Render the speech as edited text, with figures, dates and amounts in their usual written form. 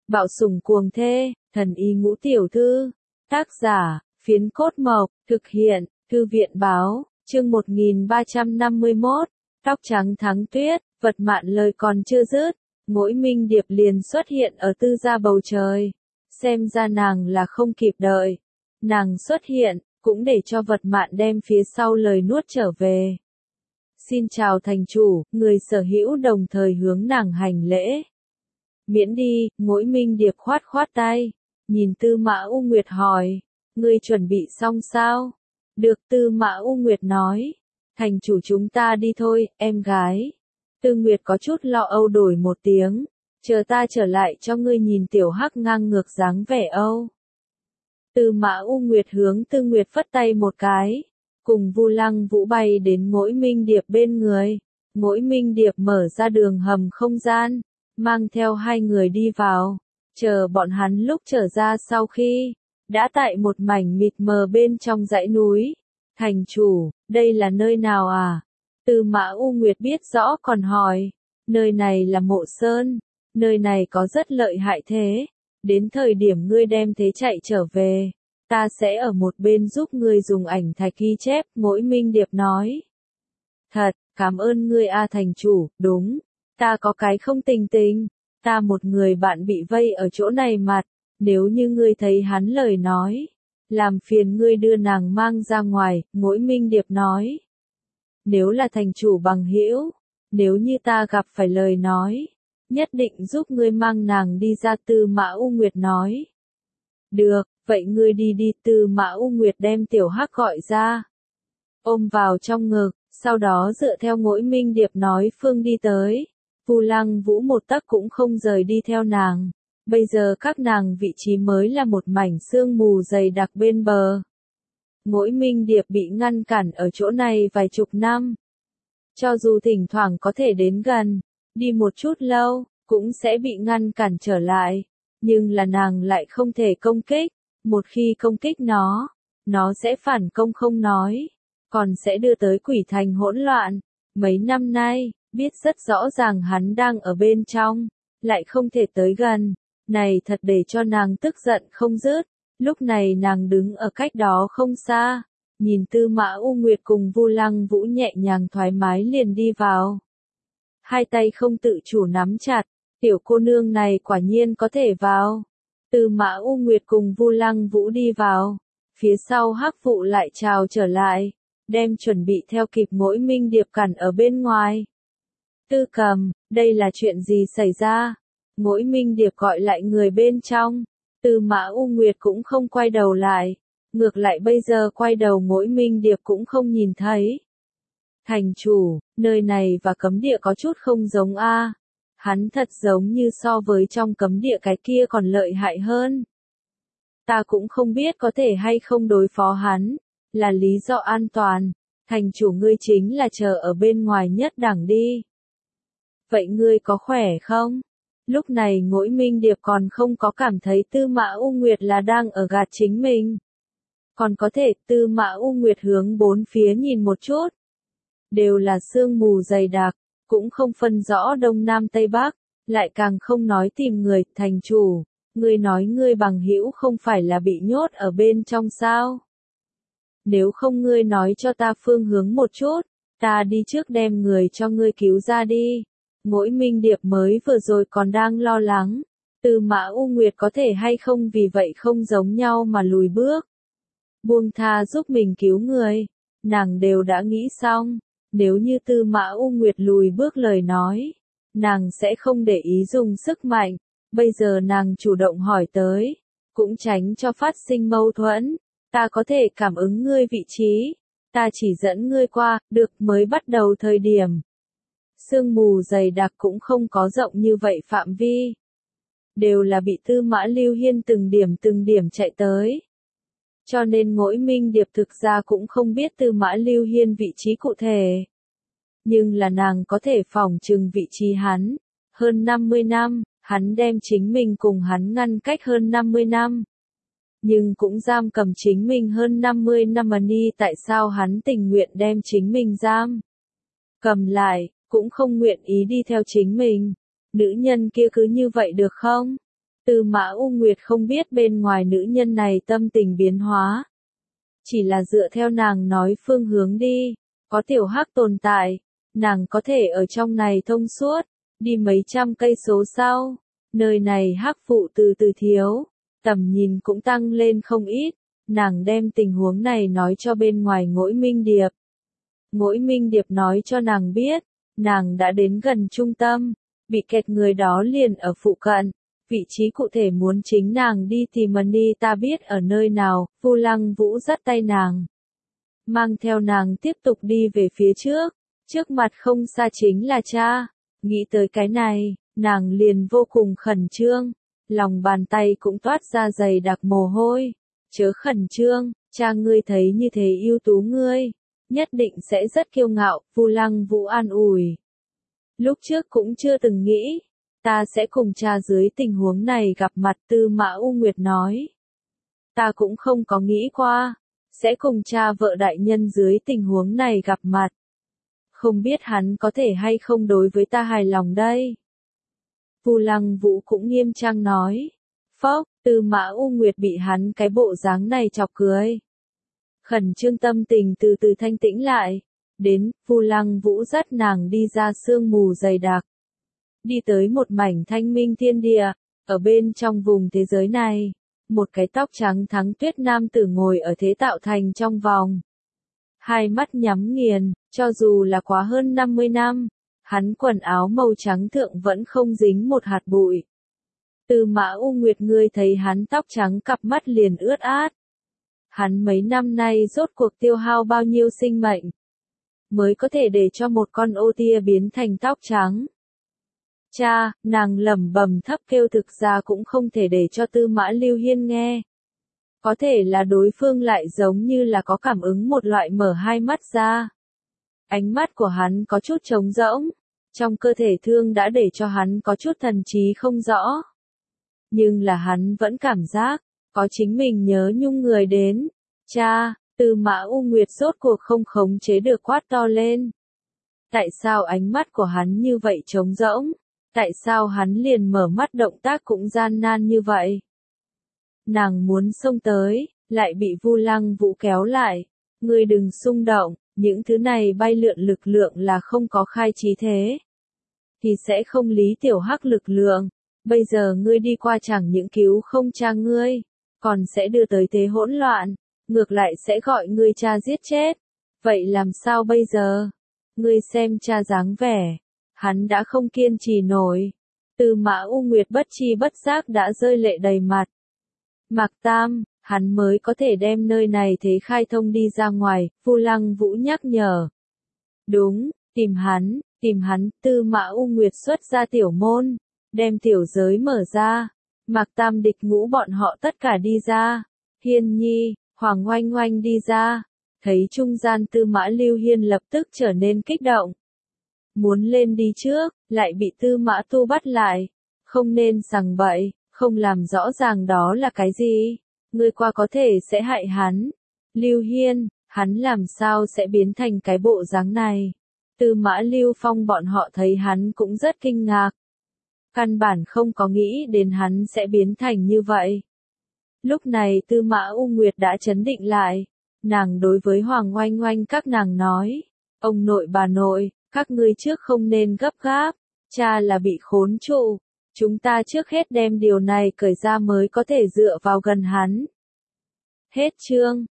Bạo sủng cuồng thê, thần y ngũ tiểu thư. Tác giả, Phiến Cốt Mộc, thực hiện, Thư viện báo, chương 1351, tóc trắng thắng tuyết, vật mạn lời còn chưa dứt, Mỗi Minh Điệp liền xuất hiện ở tư gia bầu trời. Xem ra nàng là không kịp đợi. Nàng xuất hiện, cũng để cho vật mạn đem phía sau lời nuốt trở về. Xin chào thành chủ, người sở hữu đồng thời hướng nàng hành lễ. Miễn đi, Mỗi Minh Điệp khoát khoát tay, nhìn Tư Mã U Nguyệt hỏi, ngươi chuẩn bị xong sao? Được, Tư Mã U Nguyệt nói, thành chủ chúng ta đi thôi, em gái. Tư Nguyệt có chút lo âu đổi một tiếng, chờ ta trở lại cho ngươi nhìn tiểu hắc ngang ngược dáng vẻ âu. Tư Mã U Nguyệt hướng Tư Nguyệt phất tay một cái, cùng Vu Lăng Vũ bay đến Mỗi Minh Điệp bên người. Mỗi Minh Điệp mở ra đường hầm không gian, mang theo hai người đi vào, chờ bọn hắn lúc trở ra sau khi, đã tại một mảnh mịt mờ bên trong dãy núi. Thành chủ, đây là nơi nào à? Tư Mã U Nguyệt biết rõ còn hỏi, nơi này là Mộ Sơn, nơi này có rất lợi hại thế, đến thời điểm ngươi đem thế chạy trở về, ta sẽ ở một bên giúp ngươi dùng ảnh thạch ghi chép, Mỗi Minh Điệp nói. Thật, cảm ơn ngươi a thành chủ, đúng, ta có cái không tình tình, ta một người bạn bị vây ở chỗ này mặt, nếu như ngươi thấy hắn lời nói, làm phiền ngươi đưa nàng mang ra ngoài, Mỗi Minh Điệp nói. Nếu là thành chủ bằng hữu, nếu như ta gặp phải lời nói, nhất định giúp ngươi mang nàng đi ra, Tư Mã U Nguyệt nói. Được, vậy ngươi đi đi, Tư Mã U Nguyệt đem tiểu hắc gọi ra, ôm vào trong ngực, sau đó dựa theo Mỗi Minh Điệp nói phương đi tới. Vu Lăng Vũ một tấc cũng không rời đi theo nàng. Bây giờ các nàng vị trí mới là một mảnh sương mù dày đặc bên bờ. Mỗi Minh Điệp bị ngăn cản ở chỗ này vài chục năm. Cho dù thỉnh thoảng có thể đến gần, đi một chút lâu, cũng sẽ bị ngăn cản trở lại. Nhưng là nàng lại không thể công kích. Một khi công kích nó sẽ phản công không nói, còn sẽ đưa tới Quỷ Thành hỗn loạn. Mấy năm nay, biết rất rõ ràng hắn đang ở bên trong, lại không thể tới gần. Này thật để cho nàng tức giận không dứt. Lúc này nàng đứng ở cách đó không xa, nhìn Tư Mã U Nguyệt cùng Vu Lăng Vũ nhẹ nhàng thoải mái liền đi vào. Hai tay không tự chủ nắm chặt, tiểu cô nương này quả nhiên có thể vào. Tư Mã U Nguyệt cùng Vu Lăng Vũ đi vào, phía sau Hắc Phụ lại chào trở lại, đem chuẩn bị theo kịp Mỗi Minh Điệp cản ở bên ngoài. Tư Cầm, đây là chuyện gì xảy ra? Mỗi Minh Điệp gọi lại người bên trong. Tư Mã U Nguyệt cũng không quay đầu lại, ngược lại bây giờ quay đầu Mỗi Minh Điệp cũng không nhìn thấy. Thành chủ, nơi này và cấm địa có chút không giống a. Hắn thật giống như so với trong cấm địa cái kia còn lợi hại hơn. Ta cũng không biết có thể hay không đối phó hắn, là lý do an toàn. Thành chủ ngươi chính là chờ ở bên ngoài nhất đẳng đi. Vậy ngươi có khỏe không? Lúc này Mỗi Minh Điệp còn không có cảm thấy Tư Mã U Nguyệt là đang ở gạt chính mình. Còn có thể Tư Mã U Nguyệt hướng bốn phía nhìn một chút. Đều là sương mù dày đặc, cũng không phân rõ đông nam tây bắc, lại càng không nói tìm người. Thành chủ, ngươi nói ngươi bằng hữu không phải là bị nhốt ở bên trong sao? Nếu không ngươi nói cho ta phương hướng một chút, ta đi trước đem người cho ngươi cứu ra đi. Mỗi Minh Điệp mới vừa rồi còn đang lo lắng, Tư Mã U Nguyệt có thể hay không vì vậy không giống nhau mà lùi bước. Buông tha giúp mình cứu người, nàng đều đã nghĩ xong, nếu như Tư Mã U Nguyệt lùi bước lời nói, nàng sẽ không để ý dùng sức mạnh, bây giờ nàng chủ động hỏi tới, cũng tránh cho phát sinh mâu thuẫn, ta có thể cảm ứng ngươi vị trí, ta chỉ dẫn ngươi qua, được mới bắt đầu thời điểm. Sương mù dày đặc cũng không có rộng như vậy phạm vi. Đều là bị Tư Mã Lưu Hiên từng điểm chạy tới. Cho nên Mỗi Minh Điệp thực ra cũng không biết Tư Mã Lưu Hiên vị trí cụ thể. Nhưng là nàng có thể phỏng chừng vị trí hắn. Hơn 50 năm, hắn đem chính mình cùng hắn ngăn cách hơn 50 năm. Nhưng cũng giam cầm chính mình hơn 50 năm mà ni tại sao hắn tình nguyện đem chính mình giam cầm lại. Cũng không nguyện ý đi theo chính mình. Nữ nhân kia cứ như vậy được không? Tư Mã U Nguyệt không biết bên ngoài nữ nhân này tâm tình biến hóa. Chỉ là dựa theo nàng nói phương hướng đi, có tiểu hắc tồn tại, nàng có thể ở trong này thông suốt, đi mấy trăm cây số sau, nơi này hắc vụ từ từ thiếu, tầm nhìn cũng tăng lên không ít, nàng đem tình huống này nói cho bên ngoài Ngỗi Minh Điệp. Ngỗi Minh Điệp nói cho nàng biết, nàng đã đến gần trung tâm, bị kẹt người đó liền ở phụ cận, vị trí cụ thể muốn chính nàng đi tìm đi ta biết ở nơi nào, Vu Lăng Vũ dắt tay nàng. Mang theo nàng tiếp tục đi về phía trước mặt không xa chính là cha, nghĩ tới cái này, nàng liền vô cùng khẩn trương, lòng bàn tay cũng toát ra dày đặc mồ hôi, chớ khẩn trương, cha ngươi thấy như thế ưu tú ngươi, nhất định sẽ rất kiêu ngạo, Vu Lăng Vũ an ủi. Lúc trước cũng chưa từng nghĩ, ta sẽ cùng cha dưới tình huống này gặp mặt, Tư Mã U Nguyệt nói. Ta cũng không có nghĩ qua, sẽ cùng cha vợ đại nhân dưới tình huống này gặp mặt. Không biết hắn có thể hay không đối với ta hài lòng đây. Vu Lăng Vũ cũng nghiêm trang nói. Phốc, Tư Mã U Nguyệt bị hắn cái bộ dáng này chọc cười. Khẩn trương tâm tình từ từ thanh tĩnh lại. Đến, Vu Lăng Vũ dắt nàng đi ra sương mù dày đặc. Đi tới một mảnh thanh minh thiên địa, ở bên trong vùng thế giới này, một cái tóc trắng thắng tuyết nam tử ngồi ở thế tạo thành trong vòng. Hai mắt nhắm nghiền, cho dù là quá hơn 50 năm, hắn quần áo màu trắng thượng vẫn không dính một hạt bụi. Tư Mã U Nguyệt ngươi thấy hắn tóc trắng cặp mắt liền ướt át. Hắn mấy năm nay rốt cuộc tiêu hao bao nhiêu sinh mệnh, mới có thể để cho một con ô tia biến thành tóc trắng. Cha, nàng lẩm bẩm thấp kêu thực ra cũng không thể để cho Tư Mã Lưu Hiên nghe. Có thể là đối phương lại giống như là có cảm ứng một loại mở hai mắt ra. Ánh mắt của hắn có chút trống rỗng, trong cơ thể thương đã để cho hắn có chút thần trí không rõ. Nhưng là hắn vẫn cảm giác, có chính mình nhớ nhung người đến. Cha, Tư Mã U Nguyệt rốt cuộc không khống chế được quát to lên. Tại sao ánh mắt của hắn như vậy trống rỗng? Tại sao hắn liền mở mắt động tác cũng gian nan như vậy? Nàng muốn xông tới, lại bị Vu Lăng Vũ kéo lại. Ngươi đừng xung động, những thứ này bay lượn lực lượng là không có khai trí thế. Thì sẽ không lý tiểu hắc lực lượng. Bây giờ ngươi đi qua chẳng những cứu không cha ngươi, còn sẽ đưa tới thế hỗn loạn, ngược lại sẽ gọi ngươi cha giết chết. Vậy làm sao bây giờ? Ngươi xem cha dáng vẻ, hắn đã không kiên trì nổi. Tư Mã U Nguyệt bất chi bất giác đã rơi lệ đầy mặt. Mạc Tam, hắn mới có thể đem nơi này thế khai thông đi ra ngoài, Vu Lăng Vũ nhắc nhở. Đúng, tìm hắn, Tư Mã U Nguyệt xuất ra tiểu môn, đem tiểu giới mở ra. Mạc Tam Địch Ngũ bọn họ tất cả đi ra. Hiên Nhi, Hoàng Oanh Oanh đi ra. Thấy trung gian Tư Mã Lưu Hiên lập tức trở nên kích động. Muốn lên đi trước, lại bị Tư Mã Tu bắt lại. Không nên sằng bậy, không làm rõ ràng đó là cái gì. Người qua có thể sẽ hại hắn. Lưu Hiên, hắn làm sao sẽ biến thành cái bộ dáng này. Tư Mã Lưu Phong bọn họ thấy hắn cũng rất kinh ngạc. Căn bản không có nghĩ đến hắn sẽ biến thành như vậy. Lúc này Tư Mã U Nguyệt đã trấn định lại. Nàng đối với Hoàng Oanh Oanh các nàng nói. Ông nội bà nội, các ngươi trước không nên gấp gáp. Cha là bị khốn trụ. Chúng ta trước hết đem điều này cởi ra mới có thể dựa vào gần hắn. Hết chương.